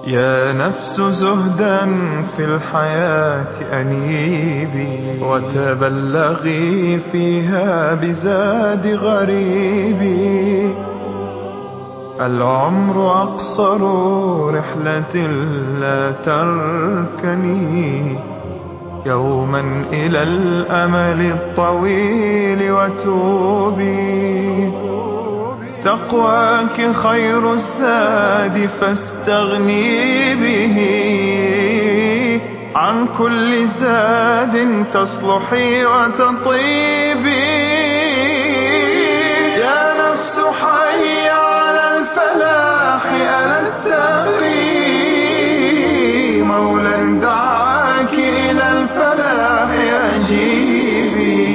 يا نفس زهدا في الحياة أنيبي، وتبلغي فيها بزاد غريبي. العمر أقصر رحلة لا تركني يوما إلى الأمل الطويل وتوبي. تقواك خير الزاد فاستغني به، عن كل زاد تصلحي وتطيبي. يا نفس حي على الفلاح ألا التقي، مولا دعاك إلى الفلاح أجيبي.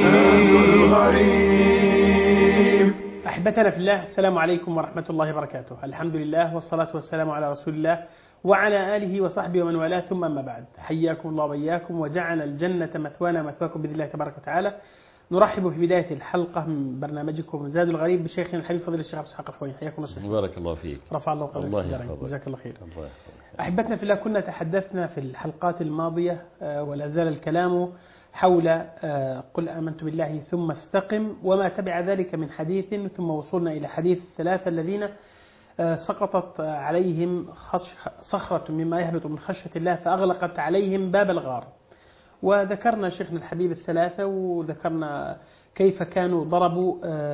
أحبتنا في الله، السلام عليكم ورحمة الله وبركاته. الحمد لله والصلاة والسلام على رسول الله وعلى آله وصحبه ومن والاه، ثم أما بعد. حياكم الله وإياكم وجعل الجنة مثوانا مثواكم بإذن الله تبارك وتعالى. نرحب في بداية الحلقة من برنامجكم زاد الغريب بشيخنا الحبيب فضيلة الشيخ عبد الحق الحويني. حياكم الله شيخ. بارك الله فيك. رفع الله قدرك. جزاك الله خير. أحبتنا في الله، كنا تحدثنا في الحلقات الماضية ولا زال الكلام حول قل آمنت بالله ثم استقم وما تبع ذلك من حديث، ثم وصلنا إلى حديث الثلاثة الذين سقطت عليهم صخرة مما يهبط من خشية الله فأغلقت عليهم باب الغار. وذكرنا شيخنا الحبيب الثلاثة، وذكرنا كيف كانوا ضربوا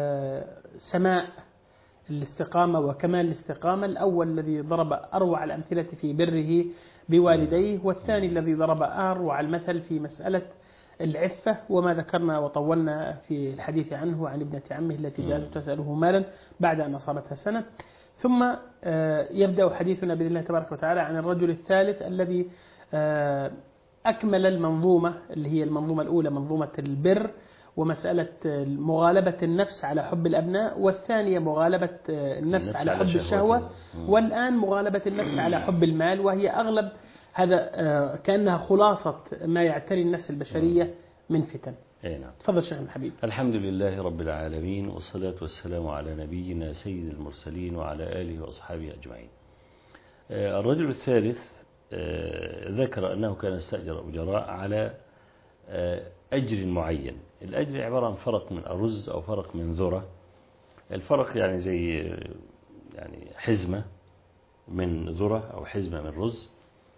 سماء الاستقامة وكمال الاستقامة. الأول الذي ضرب أروع الأمثلة في بره بوالديه، والثاني الذي ضرب أروع المثل في مسألة العفة، وما ذكرنا وطولنا في الحديث عنه عن ابنة عمه التي جاءت تسأله مالا بعد أن أصابتها سنة. ثم يبدأ حديثنا بإذن الله تبارك وتعالى عن الرجل الثالث الذي أكمل المنظومة اللي هي المنظومة الأولى، منظومة البر ومسألة مغالبة النفس على حب الأبناء، والثانية مغالبة النفس على حب الشهوة، والآن مغالبة النفس على حب المال، وهي أغلب هذا كأنها خلاصة ما يعتري النفس البشرية من فتن. نعم. تفضل شيخنا الحبيب. الحمد لله رب العالمين، والصلاة والسلام على نبينا سيد المرسلين وعلى آله وأصحابه أجمعين. الرجل الثالث ذكر أنه كان استأجر أجراء على أجر معين. الأجر عبارة عن فرق من أرز أو فرق من ذرة. الفرق يعني زي يعني حزمة من ذرة أو حزمة من رز.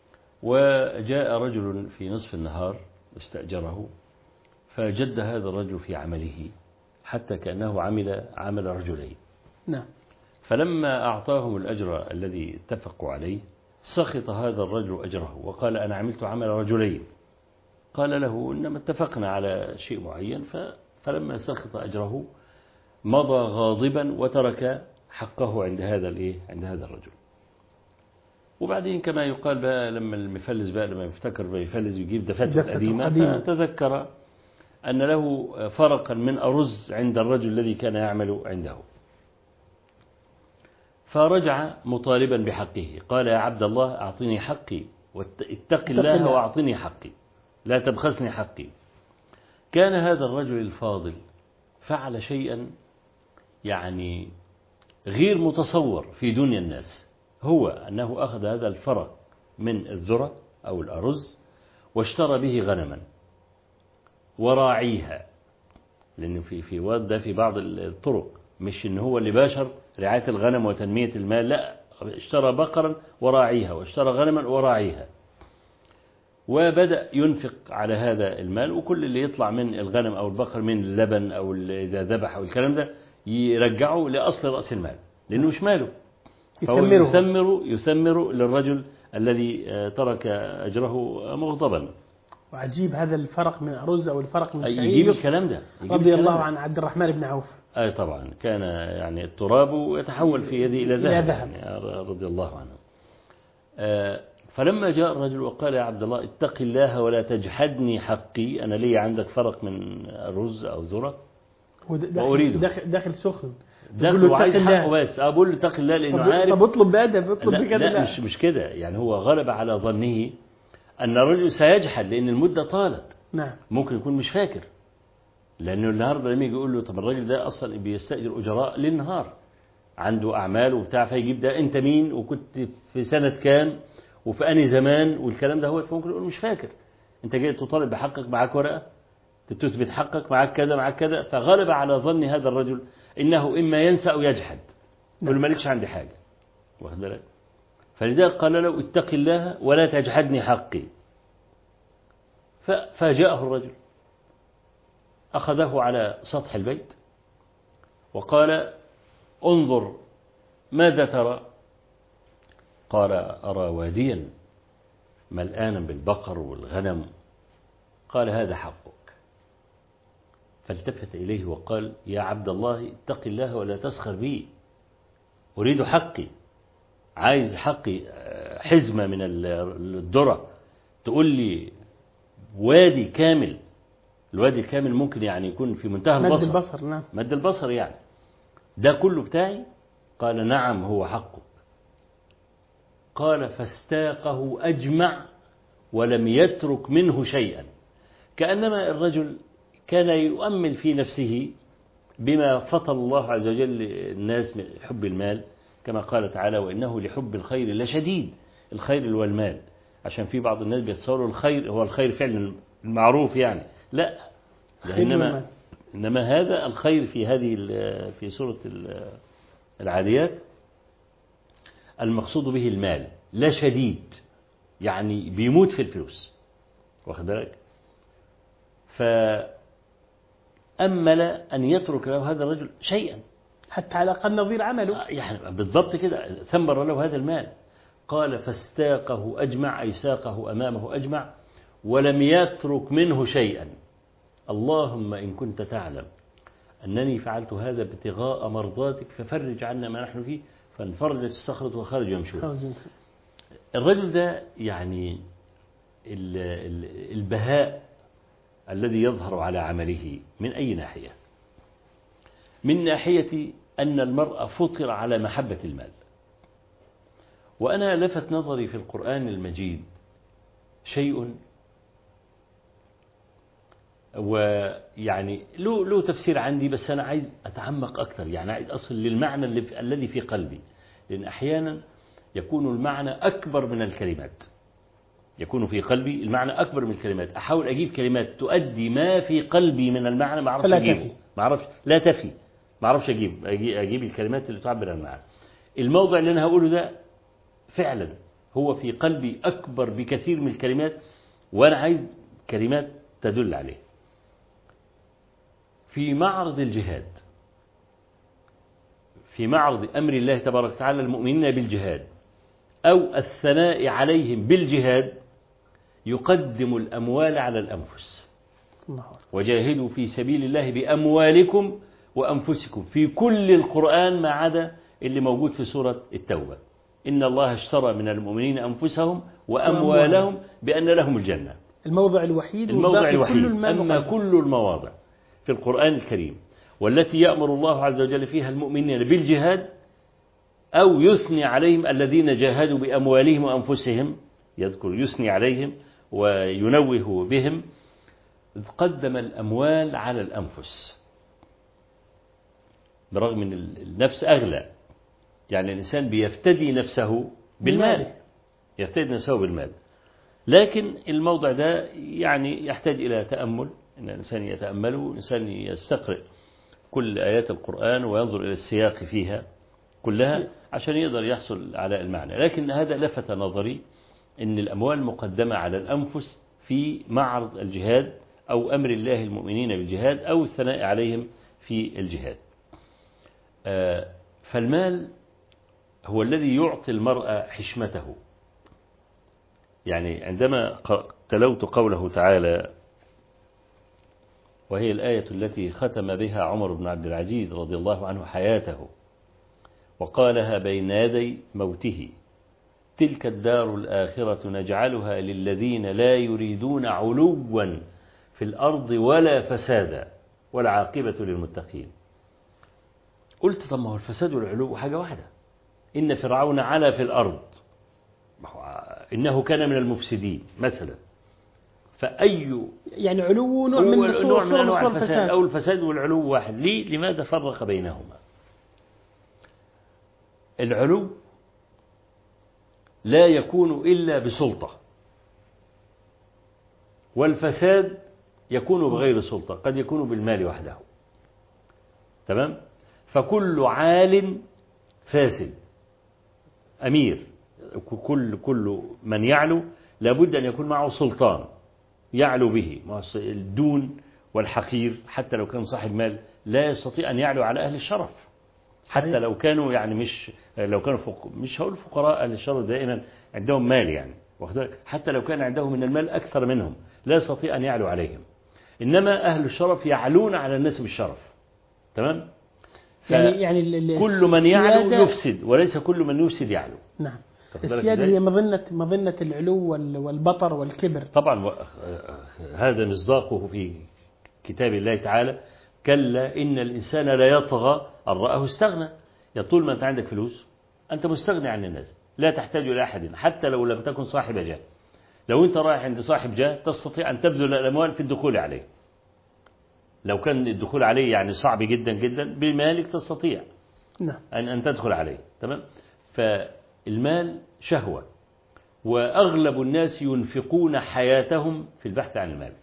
وجاء رجل في نصف النهار استأجره، فجد هذا الرجل في عمله حتى كأنه عمل رجلين. نعم. فلما أعطاهم الأجر الذي اتفقوا عليه سخط هذا الرجل أجره وقال أنا عملت عمل رجلين. قال له إنما اتفقنا على شيء معين. فلما سخط أجره مضى غاضبا وترك حقه عند هذا الرجل. وبعدين كما يقال بقى لما المفلس بقى لما يفتكر بيفلس يجيب دفاتر قديمة، فتذكر أن له فرقا من أرز عند الرجل الذي كان يعمل عنده. فرجع مطالبا بحقه، قال يا عبد الله أعطني حقي، اتق الله وأعطني حقي، لا تبخسني حقي. كان هذا الرجل الفاضل فعل شيئا يعني غير متصور في دنيا الناس، هو أنه أخذ هذا الفرق من الذرة أو الأرز واشترى به غنما وراعيها، لأنه في واد ده في بعض الطرق مش إن هو اللي باشر رعاية الغنم وتنمية المال، لا، اشترى بقرا وراعيها واشترى غنما وراعيها، وبدأ ينفق على هذا المال، وكل اللي يطلع من الغنم أو البقر من اللبن أو إذا ذبح أو الكلام ده يرجعه لأصل رأس المال، لأنه مش ماله، فهو يثمر للرجل الذي ترك أجره مغضبا. وعجيب هذا الفرق من أرز أو الفرق من شعير يجيب الكلام ده رضي الله عن عبد الرحمن بن عوف. طبعا كان يعني التراب يتحول في يده إلى ذهب يعني رضي الله عنه. فلما جاء الرجل وقال يا عبد الله اتق الله ولا تجحدني حقي، أنا لي عندك فرق من الرز أو ذرة وأريده. داخل سخن، داخل وعايز حقه، بس أقول له اتق الله لأنه عارف. طب اطلب بأدب، اطلب بكده. لا مش كده، يعني هو غلب على ظنه أن الرجل سيجحد لأن المدة طالت. نعم. ممكن يكون مش فاكر، لأنه النهاردة لما يجي يقول له طب الراجل ده أصلا بيستأجر أجراء للنهار عنده أعمال وبتاع، فيجيب ده أنت مين وكنت في سنة كام وفي أنهي زمان والكلام ده، هو ممكن يقول مش فاكر. أنت جاي تطالب بحقك، معاك ورقة تثبت حقك، معاك كذا معاك كذا. فغلب على ظن هذا الرجل إنه إما ينسى أو يجحد، يقول مالكش عندي حاجة، واخد بالك. فلذلك قال له اتق الله ولا تجحدني حقي. ففاجأه الرجل، أخذه على سطح البيت وقال انظر ماذا ترى؟ قال أرى واديا ملآنا بالبقر والغنم. قال هذا حقك. فالتفت إليه وقال يا عبد الله اتق الله ولا تسخر بي، أريد حقي، عايز حقي حزمة من الذرة تقول لي وادي كامل. الوادي الكامل ممكن يعني يكون في منتهى البصر، مد البصر، نعم، مد البصر يعني، ده كله بتاعي؟ قال نعم هو حقك. قال فاستاقه أجمع ولم يترك منه شيئا. كأنما الرجل كان يؤمل في نفسه بما فضل الله عز وجل الناس من حب المال، كما قال تعالى وإنه لحب الخير لشديد. الخير اللي هو المال، عشان في بعض الناس بيتصوروا الخير هو الخير فعلا المعروف يعني، لا، إنما هذا الخير في هذه في سورة العاديات المقصود به المال، لا شديد يعني بيموت في الفلوس، واخد بالك. فأمل أن يترك له هذا الرجل شيئا حتى على الأقل نظير عمله، يعني بالضبط كده، ثمر له هذا المال. قال فاستاقه أجمع، أي ساقه أمامه أجمع ولم يترك منه شيئا. اللهم إن كنت تعلم أنني فعلت هذا ابتغاء مرضاتك ففرج عنا ما نحن فيه. فانفرجت الصخرة وخرج يمشون. الرجل ده يعني البهاء الذي يظهر على عمله من أي ناحية؟ من ناحية أن المرء فطر على محبة المال. وأنا لفت نظري في القرآن المجيد شيء، ويعني له تفسير عندي، بس أنا عايز أتعمق أكثر، يعني عايز أصل للمعنى الذي في قلبي، لأن أحيانا يكون المعنى أكبر من الكلمات، يكون في قلبي المعنى أكبر من الكلمات، أحاول أجيب كلمات تؤدي ما في قلبي من المعنى، ما أعرفش أجيبه، ما أعرفش، لا تفي، ما أعرفش أجيب الكلمات اللي تعبر عن المعنى. الموضع اللي أنا هقوله ده فعلا هو في قلبي أكبر بكثير من الكلمات، وأنا عايز كلمات تدل عليه. في معرض الجهاد، في معرض أمر الله تبارك وتعالى المؤمنين بالجهاد أو الثناء عليهم بالجهاد، يقدم الأموال على الأنفس. وجاهدوا في سبيل الله بأموالكم وأنفسكم، في كل القرآن ما عدا اللي موجود في سورة التوبة، إن الله اشترى من المؤمنين أنفسهم وأموالهم بأن لهم الجنة. الموضع الوحيد أما كل المواضع في القرآن الكريم والتي يأمر الله عز وجل فيها المؤمنين بالجهاد أو يثني عليهم الذين جاهدوا بأموالهم وأنفسهم، يذكر يثني عليهم وينوه بهم، قدم الأموال على الأنفس، برغم أن النفس أغلى، يعني الإنسان بيفتدي نفسه بالمال، يفتدي نفسه بالمال. لكن الموضع ده يعني يحتاج إلى تأمل، إن الإنسان يتأمله، الإنسان يستقرئ كل آيات القرآن وينظر إلى السياق فيها كلها عشان يقدر يحصل على المعنى. لكن هذا لفت نظري إن الأموال مقدمة على الأنفس في معرض الجهاد أو أمر الله المؤمنين بالجهاد أو الثناء عليهم في الجهاد. فالمال هو الذي يعطي المرء حشمته. يعني عندما تلوت قوله تعالى، وهي الآية التي ختم بها عمر بن عبد العزيز رضي الله عنه حياته وقالها بين يدي موته: تلك الدار الآخرة نجعلها للذين لا يريدون علوا في الأرض ولا فسادا والعاقبة للمتقين. قلت طب ما هو الفساد والعلو حاجة واحدة، إن فرعون علا في الأرض، إنه كان من المفسدين مثلا، فأي يعني علو نوع من أنواع الفساد أو الفساد والعلو واحد. لماذا فرق بينهما؟ العلو لا يكون إلا بسلطة، والفساد يكون بغير سلطة، قد يكون بالمال وحده. تمام؟ فكل عال فاسد أمير، كل من يعلو لابد أن يكون معه سلطان يعلو به. الدون والحقير حتى لو كان صاحب مال لا يستطيع أن يعلو على أهل الشرف، حتى لو كانوا يعني مش هقول فقراء. أهل الشرف دائما عندهم مال يعني، حتى لو كان عندهم من المال أكثر منهم لا يستطيع أن يعلو عليهم. إنما أهل الشرف يعلون على الناس بالشرف. تمام؟ يعني كل من يعلو يفسد، وليس كل من يفسد يعلو. نعم. السيادة هي مظنة العلو والبطر والكبر. طبعا هذا مصداقه في كتاب الله تعالى: كلا إن الإنسان لا يطغى أن رآه استغنى. طول ما أنت عندك فلوس أنت مستغني عن الناس، لا تحتاج إلى أحد حتى لو لم تكن صاحب جاه. لو أنت رايح عند صاحب جاه تستطيع أن تبذل الأموال في الدخول عليه. لو كان الدخول عليه يعني صعب جدا جدا، بمالك تستطيع أن تدخل عليه. تمام؟ فالمال شهوة، وأغلب الناس ينفقون حياتهم في البحث عن المال.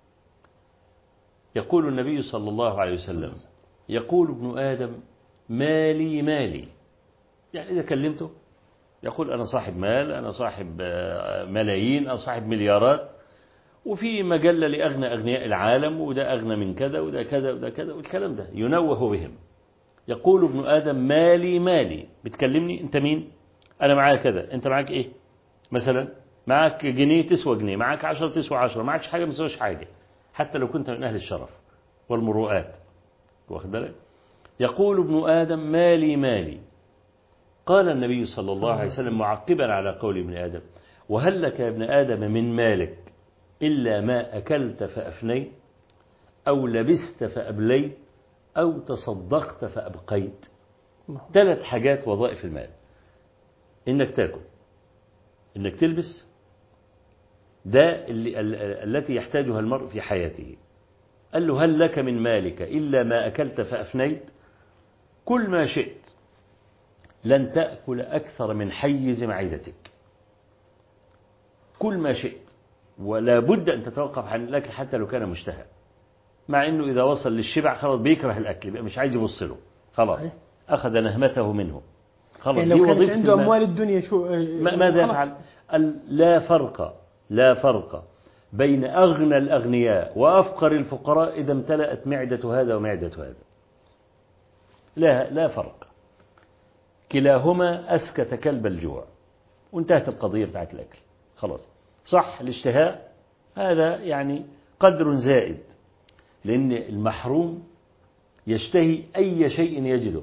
يقول النبي صلى الله عليه وسلم: يقول ابن آدم مالي مالي. يعني إذا كلمته يقول أنا صاحب مال، أنا صاحب ملايين، أنا صاحب مليارات، وفي مجلة لأغنى أغنياء العالم، وده أغنى من كذا وده كذا وده كذا، والكلام ده ينوه بهم. يقول ابن آدم مالي مالي. بتكلمني أنت مين؟ أنا معايا كذا. أنت معاك إيه؟ مثلا معاك جنيه تسوى جنيه، معاك 10 تسوى 10، معاكش حاجة ما تسواش حاجة، حتى لو كنت من أهل الشرف والمروءات. واخد بالك؟ يقول ابن آدم مالي مالي. قال النبي صلى الله عليه وسلم معقبا على قول ابن آدم: وهل لك يا ابن آدم من مالك إلا ما أكلت فأفنيت، أو لبست فأبليت، أو تصدقت فأبقيت. 3 حاجات وظائف المال: إنك تأكل، إنك تلبس، ده التي يحتاجها المرء في حياته. قال له: هل لك من مالك إلا ما أكلت فأفنيت؟ كل ما شئت، لن تأكل أكثر من حيز معدتك، كل ما شئت، ولا بد أن تتوقف عن الأكل حتى لو كان مشتهى، مع أنه إذا وصل للشبع خلاص بيكره الأكل، مش عايز يبص له، خلاص أخذ نهمته منه. خلاص يعني لو كانت عنده أموال الدنيا ماذا يفعل؟ لا فرق بين أغنى الأغنياء وأفقر الفقراء إذا امتلأت معدة هذا ومعدة هذا. لا فرق، كلاهما أسكت كلب الجوع، وانتهت القضية بتاعت الأكل. خلاص صح الاشتهاء هذا يعني قدر زائد، لأن المحروم يشتهي أي شيء يجده،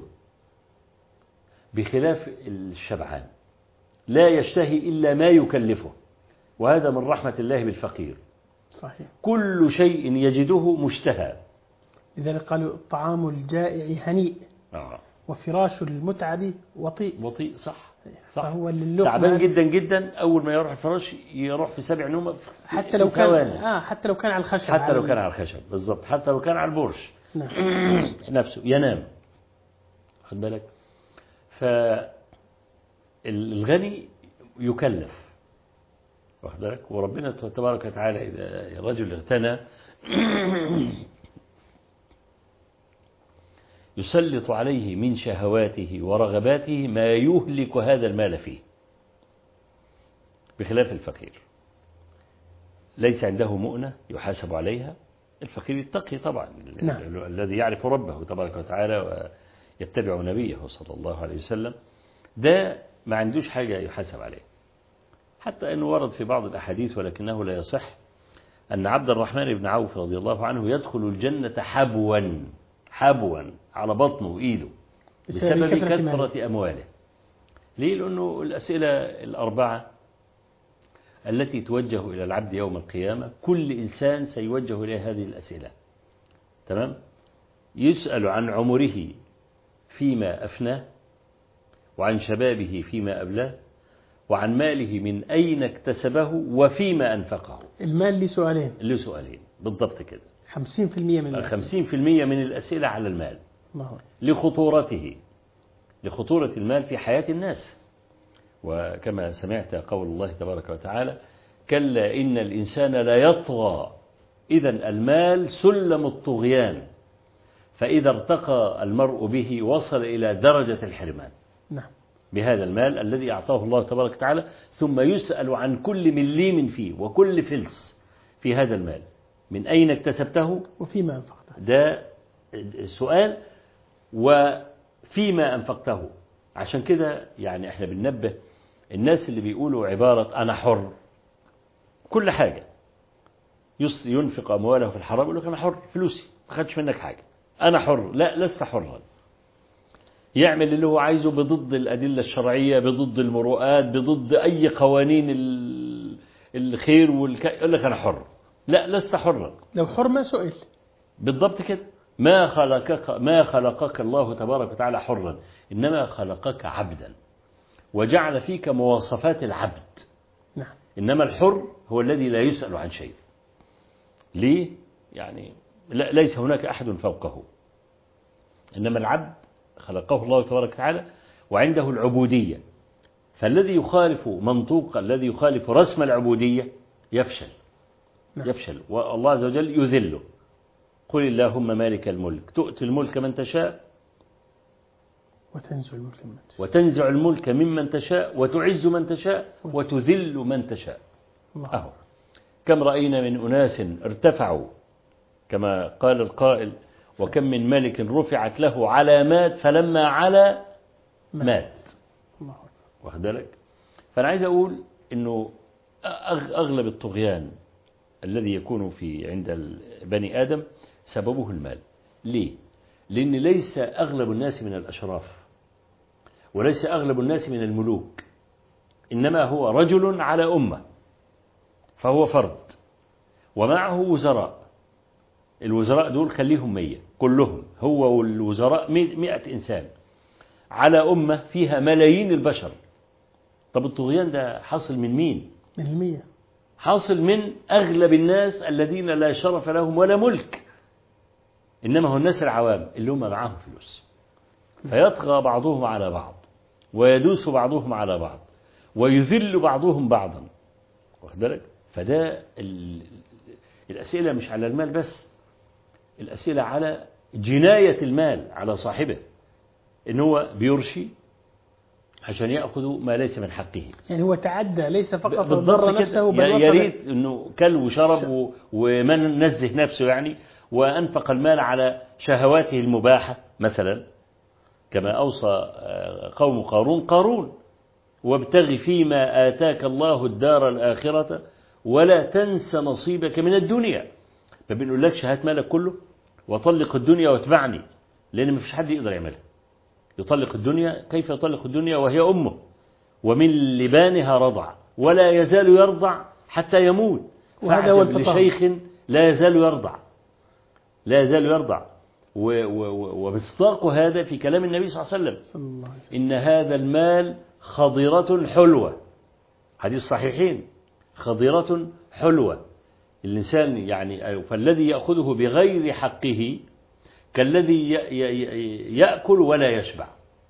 بخلاف الشبعان لا يشتهي إلا ما يكلفه، وهذا من رحمة الله بالفقير. صحيح. كل شيء يجده مشتهى. لذلك قالوا طعام الجائع هنيء، وفراش المتعب وطيء. صح. فهو اللقمة تعبان جدا جدا، أول ما يروح الفراش يروح في 7 نوم حتى لو كان حتى لو كان على الخشب، حتى لو كان على الخشب بالضبط، حتى لو كان على البرش نفسه ينام. خد بالك؟ فالغني يكلف، واخد بالك؟ وربنا تبارك وتعالى إذا الرجل اغتنى يسلط عليه من شهواته ورغباته ما يهلك هذا المال فيه، بخلاف الفقير ليس عنده مؤنة يحاسب عليها. الفقير يتقي طبعا، الذي يعرف ربه تبارك وتعالى ويتبع نبيه صلى الله عليه وسلم، ده ما عندوش حاجة يحاسب عليه. حتى أنه ورد في بعض الأحاديث ولكنه لا يصح أن عبد الرحمن بن عوف رضي الله عنه يدخل الجنة حبوا على بطنه وإيده بسبب كثرة أمواله. ليه؟ لأنه الأسئلة الأربعة التي توجه إلى العبد يوم القيامة كل إنسان سيوجه إليه هذه الأسئلة. تمام؟ يسأل عن عمره فيما أفناه، وعن شبابه فيما أبلاه، وعن ماله من أين اكتسبه وفيما أنفقه. المال له سؤالين بالضبط كده. 50% من الأسئلة على المال، لخطورة المال في حياة الناس، وكما سمعت قول الله تبارك وتعالى: كلا إن الإنسان لا يطغى. إذن المال سلم الطغيان، فإذا ارتقى المرء به وصل إلى درجة الحرمان. نعم. بهذا المال الذي أعطاه الله تبارك وتعالى، ثم يسأل عن كل مليم فيه وكل فلس في هذا المال: من أين اكتسبته وفيما أنفقته. ده سؤال، وفيما أنفقته. عشان كده يعني احنا بننبه الناس اللي بيقولوا عبارة أنا حر، كل حاجة ينفق أمواله في الحرام يقول لك أنا حر، فلوسي ما خدش منك حاجة، أنا حر. لا، لست حرا. يعمل اللي هو عايزه بضد الأدلة الشرعية، بضد المروءات، بضد أي قوانين الخير يقول لك أنا حر. لا، لست حرا. لو حر ما سئل. بالضبط كده. ما خلقك الله تبارك وتعالى حرا، إنما خلقك عبدا وجعل فيك مواصفات العبد. نعم. إنما الحر هو الذي لا يسأل عن شيء. ليه؟ يعني ليس هناك أحد فوقه. إنما العبد خلقه الله تبارك وتعالى وعنده العبودية، فالذي يخالف منطوق، الذي يخالف رسم العبودية يفشل. نعم. يفشل، والله عز وجل يذله. قل اللهم مالك الملك تؤتي الملك من تشاء وتنزع الملك ممن تشاء وتعز من تشاء وتذل من تشاء. أهو كم رأينا من أناس ارتفعوا كما قال القائل: وكم من ملك رفعت له علامات فلما علا مات. واخد بالك؟ فأنا عايز أقول إنه أغلب الطغيان الذي يكون عند بني آدم سببه المال. ليه؟ لأن ليس أغلب الناس من الأشراف، وليس أغلب الناس من الملوك، إنما هو رجل على أمة، فهو فرد ومعه وزراء. الوزراء دول خليهم 100 كلهم، هو والوزراء 100 إنسان على أمة فيها ملايين البشر. طب الطغيان ده حاصل من مين؟ من 100. حاصل من أغلب الناس الذين لا شرف لهم ولا ملك، إنما هو الناس العوام اللي هم معاهم فلوس، فيطغى بعضهم على بعض ويدوس بعضهم على بعض ويذل بعضهم بعضا. واخد بالك؟ فده الأسئلة مش على المال بس، الأسئلة على جناية المال على صاحبه، إن هو بيرشي عشان يأخذ ما ليس من حقه. يعني هو تعدى، ليس فقط ضر نفسه بل يا ريت إنه كل وشرب ومن نزه نفسه يعني، وأنفق المال على شهواته المباحة مثلا، كما أوصى قوم قارون: وابتغ فيما آتاك الله الدار الآخرة ولا تنس نصيبك من الدنيا. ما بنقولكش هات مالك كله وطلق الدنيا واتبعني، لأن ما فيش حد يقدر يعملها. يطلق الدنيا، كيف يطلق الدنيا وهي أمه ومن لبانها رضع ولا يزال يرضع حتى يموت؟ فعجب لشيخ لا يزال يرضع، لا يزال يرضع. ومصداق هذا في كلام النبي صلى الله عليه وسلم: إن هذا المال خضرة حلوة، حديث صحيحين، خضرة حلوة. الإنسان يعني فالذي يأخذه بغير حقه كالذي يأكل ولا يشبع.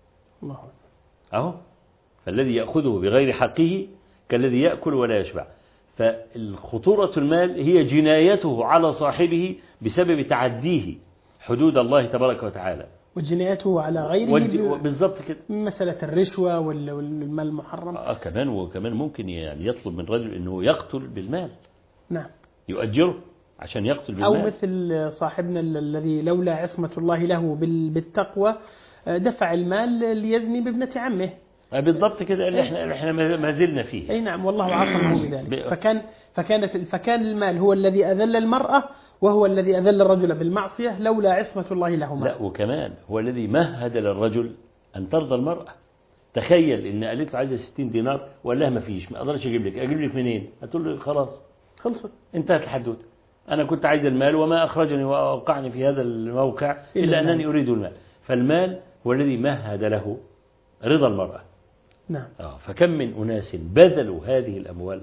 أهو فالذي يأخذه بغير حقه كالذي يأكل ولا يشبع. فالخطورة المال هي جنايته على صاحبه بسبب تعديه حدود الله تبارك وتعالى، وجنايته على غيره بالضبط كده، مسألة الرشوة والمال المحرم. كمان ممكن يعني يطلب من رجل أنه يقتل بالمال. نعم. يؤجره عشان يقتل بالمال. أو مثل صاحبنا الذي لولا عصمة الله له بالتقوى دفع المال ليزني بابنة عمه. بالضبط كده اللي احنا ما زلنا فيه. أي نعم، والله عصمه بذلك. فكان المال هو الذي أذل المرأة، وهو الذي أذل الرجل بالمعصية لولا عصمة الله لهما. لا، وكمان هو الذي مهد للرجل أن ترضى المرأة. تخيل إن قالت له عايزة 60 دينار وقال لها ما فيش، ما أقدرش أجيب لك منين؟ هتقول له خلاص خلصت، انتهت الحدوته. أنا كنت عايز المال وما أخرجني وأوقعني في هذا الموقع إلا أنني أريد المال. فالمال هو الذي مهد له رضا المرأة. نعم. فكم من أناس بذلوا هذه الأموال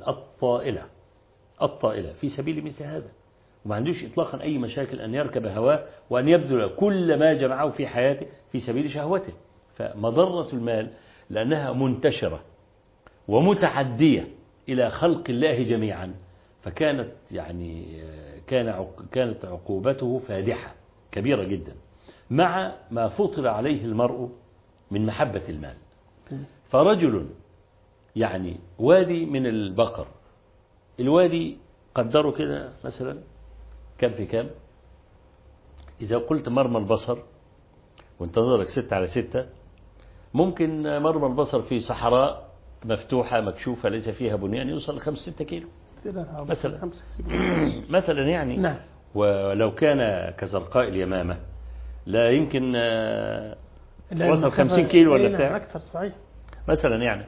الطائلة في سبيل مثل هذا، وما عندوش إطلاقا أي مشاكل أن يركب هواه وأن يبذل كل ما جمعه في حياته في سبيل شهوته. فمضرة المال لأنها منتشرة ومتعدية إلى خلق الله جميعا، فكانت كانت عقوبته فادحة كبيرة جدا، مع ما فطر عليه المرء من محبة المال. فرجل وادي من البقر، الوادي قدره كده مثلا كم في كم، إذا قلت مرمى البصر وانت نظرك 6 على 6، ممكن مرمى البصر في صحراء مفتوحة مكشوفة ليس فيها بنيان يوصل 5-6 كيلو مثلا نعم. ولو كان كزرقاء اليمامة لا يمكن وصل 50 كيلو ولا بتاع أكثر، صحيح مثلا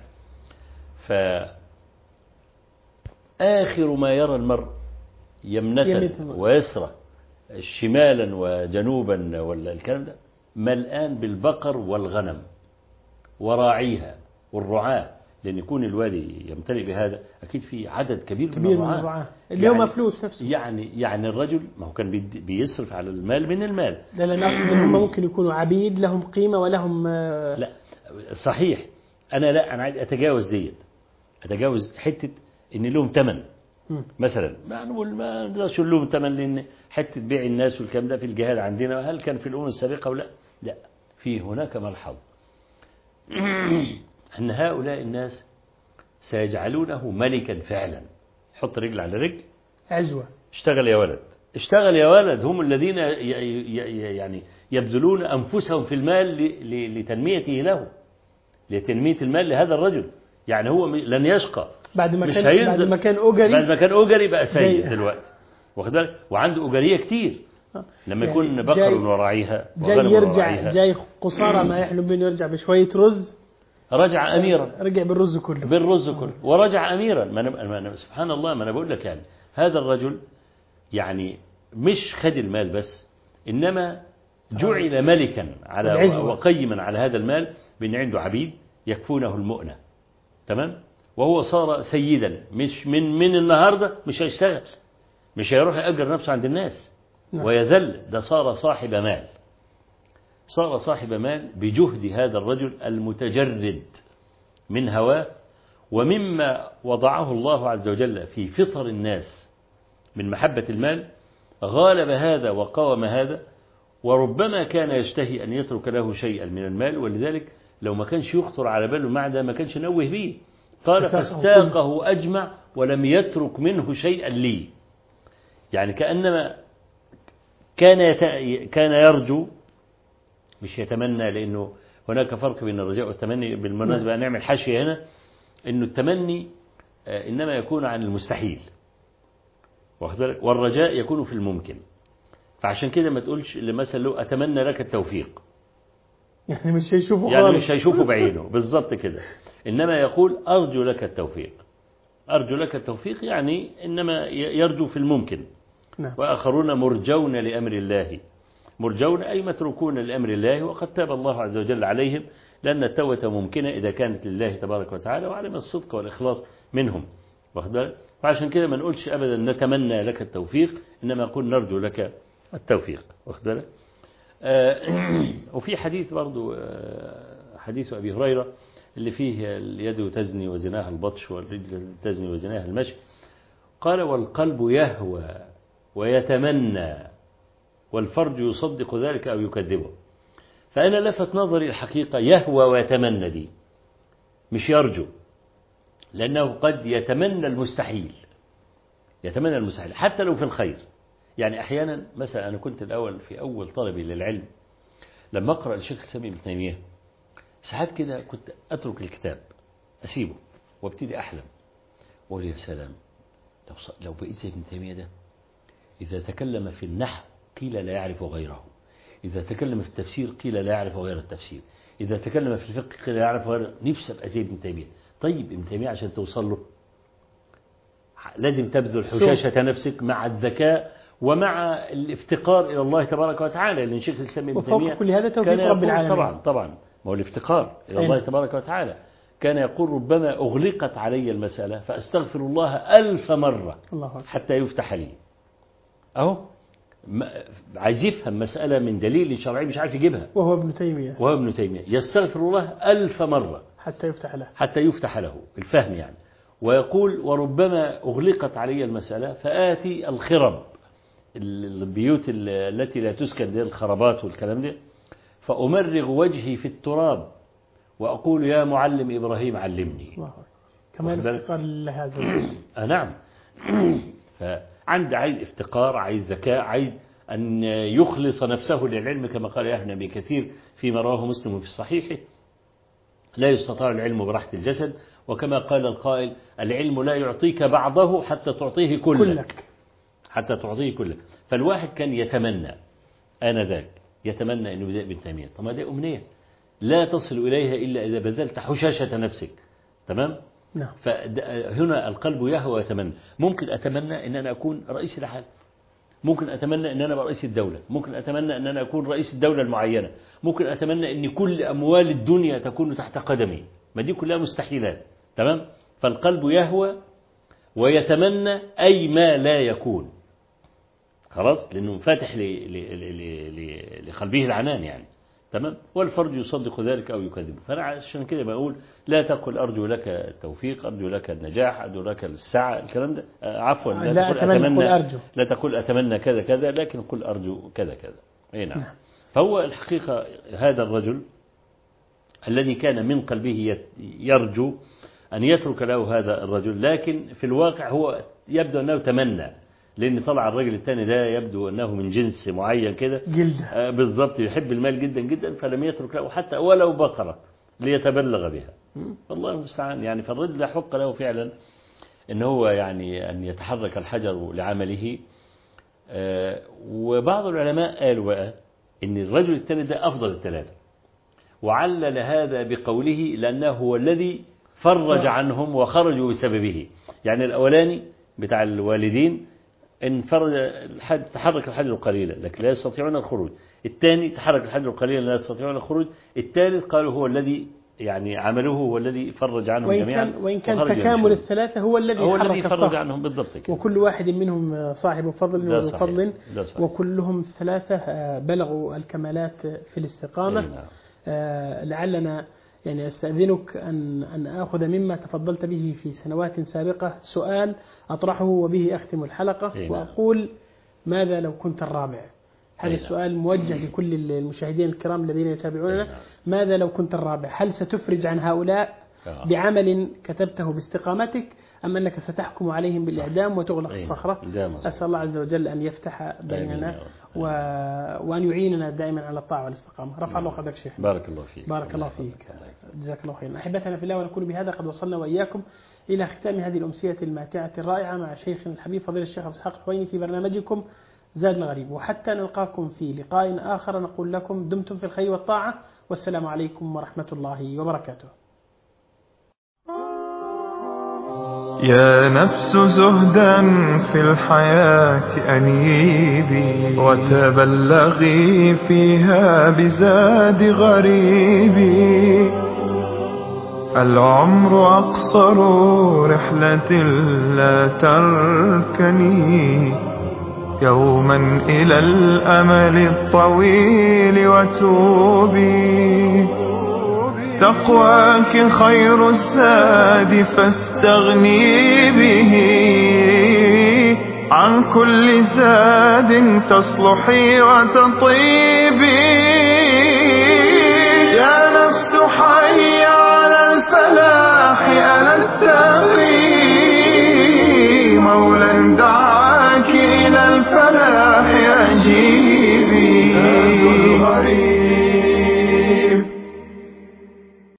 فآخر ما يرى المرء يمنة ويسرى شمالا وجنوبا ولا الكلام ده ملآن بالبقر والغنم وراعيها والرعاة، لأن يكون الوادي يمتلئ بهذا أكيد في عدد كبير من الرعاة. اليوم فلوس نفسه، يعني الرجل ما هو كان بيصرف على المال من المال. لا نقصد هم ممكن يكونوا عبيد لهم قيمة ولهم لا صحيح، أنا عايز أتجاوز حتة إن لهم ثمن مثلا، ما نقدرش نقول لهم ثمن، لأن حتة بيع الناس والكلام ده في الجهاد عندنا، هل كان في الأمم السابقة ولا لا؟ في هناك ملحظ أن هؤلاء الناس سيجعلونه ملكا فعلا، حط رجل على رجل عزوة، اشتغل يا ولد. هم الذين يبذلون أنفسهم في المال لتنميته له، لتنمية المال لهذا الرجل. هو لن يشقى بعد ما كان أجري بقى سيد دلوقتي، واخد بالك، وعنده أجرية كتير لما يكون بقر وراعيها وغنم وراعيها. جاي قصارى ما يحلم بأنه يرجع بشوية رز، رجع أميرا، رجع بالرز كله ورجع أميرا. ما سبحان الله، ما أنا بقول لك هذا الرجل مش خد المال بس، إنما جعل ملكا وقيما على هذا المال، بأن عنده عبيد يكفونه المؤنة، تمام، وهو صار سيدا. مش من النهاردة مش هيشتغل، مش هيروح يأجر نفسه عند الناس ويذل، ده صار صاحب مال بجهد هذا الرجل المتجرد من هواه، ومما وضعه الله عز وجل في فطر الناس من محبة المال، غالب هذا وقاوم هذا، وربما كان يشتهي أن يترك له شيئا من المال، ولذلك لو ما كانش يخطر على باله مع ده ما كانش نوه به، قال فاستاقه أجمع ولم يترك منه شيئا لي. كأنما كان يرجو، مش يتمنى، لأنه هناك فرق بين الرجاء والتمني. بالمناسبة نعمل حاشية هنا، إنه التمني إنما يكون عن المستحيل، والرجاء يكون في الممكن. فعشان كده ما تقولش مثلا لو أتمنى لك التوفيق، مش هيشوفه خالص، مش هيشوفه بعينه بالضبط كده، إنما يقول أرجو لك التوفيق. إنما يرجو في الممكن. وآخرون مرجون لأمر الله، مرجون أي متروكون لأمر الله، وقد تاب الله عز وجل عليهم، لأن التوبة ممكنة إذا كانت لله تبارك وتعالى وعلم الصدق والإخلاص منهم. فعشان كده ما نقولش أبدا نتمنى لك التوفيق، إنما نقول نرجو لك التوفيق. وفي حديث برضو، حديث أبي هريرة اللي فيه اليد تزني وزناها البطش، والرجل تزني وزناها المشي. قال والقلب يهوى ويتمنى، والفرج يصدق ذلك أو يكذبه. فأنا لفت نظري الحقيقة يهوى ويتمنى دي، مش يرجو، لأنه قد يتمنى المستحيل حتى لو في الخير. أحيانا مثلا أنا كنت الأول في أول طلبي للعلم لما أقرأ الشيخ الإسلام ابن تيمية، ساعات كده كنت أترك الكتاب أسيبه وابتدي أحلم، وأقول يا سلام لو بقيت زي ابن تيمية ده، إذا تكلم في النحو قيل لا يعرف غيره، إذا تكلم في التفسير قيل لا يعرف غير التفسير، إذا تكلم في الفقه قيل لا يعرف غير. نفسي أبقى زي ابن تيمية. طيب ابن تيمية عشان توصل له لازم تبذل حشاشة نفسك مع الذكاء ومع الافتقار إلى الله تبارك وتعالى، لأن شيخ الإسلام ابن تيمية كل هذا توفيق رب العالمين. طبعا ما هو الافتقار إلى الله تبارك وتعالى. كان يقول ربما أغلقت علي المسألة فأستغفر الله 1000 مرة حتى يفتح لي. أهو عايز يفهم مسألة من دليل شرعي مش عارف يجيبها، وهو ابن تيمية يستغفر الله 1000 مرة حتى يفتح له الفهم يعني. ويقول وربما أغلقت علي المسألة فآتي الخرب، البيوت التي لا تسكن زي الخرابات والكلام ده، فأمرغ وجهي في التراب وأقول يا معلم إبراهيم علمني. كمان افتقار لهذا. نعم. عايز افتقار، عايز ذكاء، عايز أن يخلص نفسه للعلم كما قال يحيى بن كثير فيما رواه مسلم في صحيحه: لا يستطاع العلم براحة الجسد، وكما قال القائل: العلم لا يعطيك بعضه حتى تعطيه كلك. حتى تعطيه كلك. فالواحد كان يتمنى آنذاك، يتمنى أنه زي ابن تيمية. طب ما دي أمنية لا تصل إليها إلا إذا بذلت حشاشة نفسك. تمام؟ نعم. فهنا القلب يهوى ويتمنى. ممكن أتمنى أن أنا أكون رئيس الحال، ممكن أتمنى أن أنا أبقى رئيس الدولة، ممكن أتمنى أن أنا أكون رئيس الدولة المعينة، ممكن أتمنى أن كل أموال الدنيا تكون تحت قدمي. ما دي كلها مستحيلات. تمام؟ فالقلب يهوى ويتمنى أي ما لا يكون، خلاص، لأنه فاتح لقلبه العنان يعني. تمام؟ والفرج يصدق ذلك أو يكذبه. فأنا عشان كده بقول لا تقل أرجو لك التوفيق، أرجو لك النجاح، أرجو لك السعة، الكلام ده عفوا. لا تقل أتمنى، أرجو. لا تقل أتمنى كذا كذا، لكن قل أرجو كذا كذا. أي نعم. فهو الحقيقة هذا الرجل الذي كان من قلبه يرجو أن يترك له هذا الرجل، لكن في الواقع هو يبدو أنه تمنى، لأن طلع الرجل الثاني ده يبدو أنه من جنس معين كده بالضبط، يحب المال جدا جدا، فلم يترك له حتى ولو بقرة ليتبلغ بها. والله المستعان يعني. فالرجل لا حق له فعلا أن هو يعني أن يتحرك الحجر لعمله. وبعض العلماء قالوا بقى أن الرجل الثاني ده أفضل الثلاثة، وعلل هذا بقوله لأنه هو الذي فرج عنهم وخرجوا بسببه. يعني الأولاني بتاع الوالدين إن تحرك الحجر قليلا لكن لا يستطيعون الخروج، الثاني تحرك الحجر قليلا لا يستطيعون الخروج، الثالث قالوا هو الذي يعني عمله هو الذي فرج عنهم جميعا. وإن كان تكامل الثلاثة هو الذي فرج عنهم بالضبط كده. وكل واحد منهم صاحب فضل وفضل، وكلهم ثلاثة بلغوا الكمالات في الاستقامة. لعلنا يعني أستأذنك أن آخذ مما تفضلت به في سنوات سابقة سؤال أطرحه وبه أختم الحلقة، وأقول: ماذا لو كنت الرابع؟ هذا السؤال موجه لكل المشاهدين الكرام الذين يتابعوننا. ماذا لو كنت الرابع؟ هل ستفرج عن هؤلاء بعمل كتبته باستقامتك، أم أنك ستحكم عليهم بالإعدام وتغلق الصخرة؟ أسأل الله عز وجل أن يفتح بيننا وأن يعيننا دائما على الطاعة والاستقامة. رفع الله قدرك شيخ. بارك الله فيك. بارك الله فيك. جزاك الله خيرا. أحبتنا في الله، ونكون بهذا قد وصلنا وإياكم إلى ختام هذه الأمسية الماتعة الرائعة مع شيخنا الحبيب فضيلة الشيخ أبو إسحاق الحويني في برنامجكم زاد الغريب. وحتى نلقاكم في لقاء آخر نقول لكم دمتم في الخير والطاعة، والسلام عليكم ورحمة الله وبركاته. يا نفس زهدا في الحياة أنيبي، وتبلغي فيها بزاد غريبي. العمر أقصر رحلة لا تركني، يوما إلى الأمل الطويل وتوبي. تقواك خير الزاد فاستغني به، عن كل زاد تصلحي وتطيبي. يا نفس حي على الفلاح